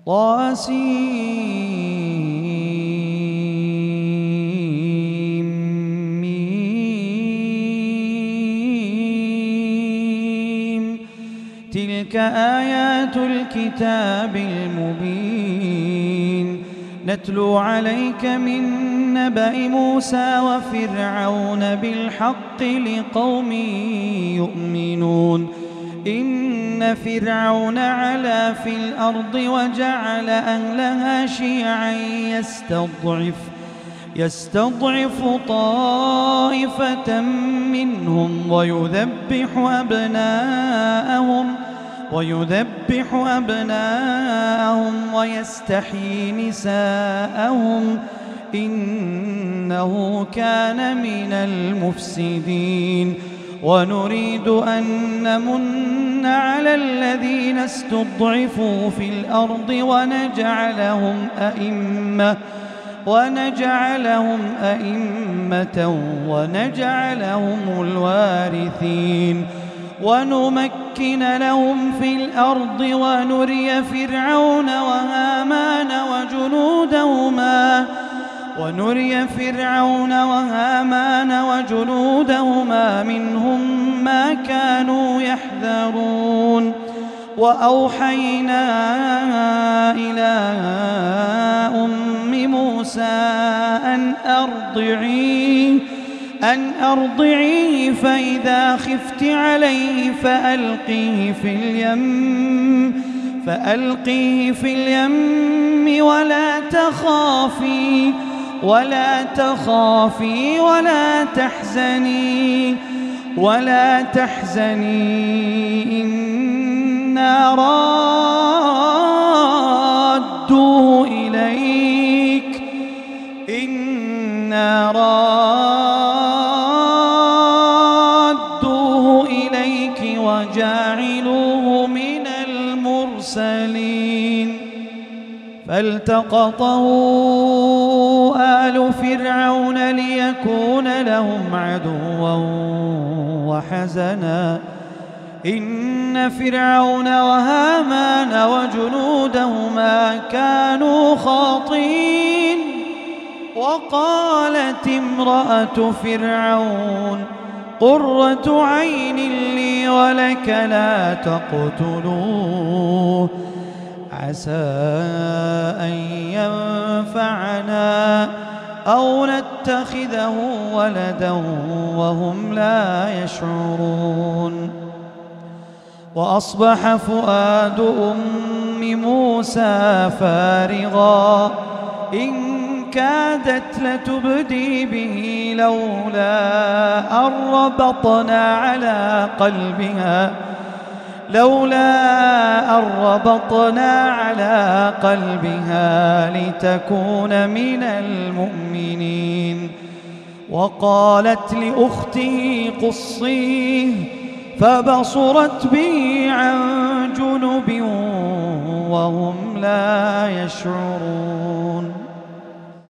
طاسيم. تلك آيات الكتاب المبين نتلو عليك من نبأ موسى وفرعون بالحق لقوم يؤمنون. إن فرعون علا في الأرض وجعل أهلها شيعا يستضعف طائفة منهم ويذبح أبناءهم ويستحيي نساءهم إنه كان من المفسدين. ونريد أن نمن على الذين استضعفوا في الأرض ونجعلهم أئمة ونجعلهم الوارثين. ونمكن لهم في الأرض ونري فرعون وهامان وجنودهما منهم ما كانوا يحذرون. وأوحينا إلى أم موسى أن أرضعيه فإذا خفت عليه فألقيه في اليم ولا تخافي ولا تحزني إنا رادوه إليك وجاعلوه من المرسلين. فالتقطه آل فرعون ليكون لهم عدوا وحزنا إن فرعون وهامان وجنودهما كانوا خاطئين. وقالت امرأة فرعون قرة عين لي ولك لا تقتلوه عسى أن ينفعنا أو نتخذه ولدا وهم لا يشعرون. وأصبح فؤاد أم موسى فارغا إن كادت لتبدي به لولا أن ربطنا على قلبها لتكون من المؤمنين. وقالت لأخته قصيه فبصرت به عن جنب وهم لا يشعرون.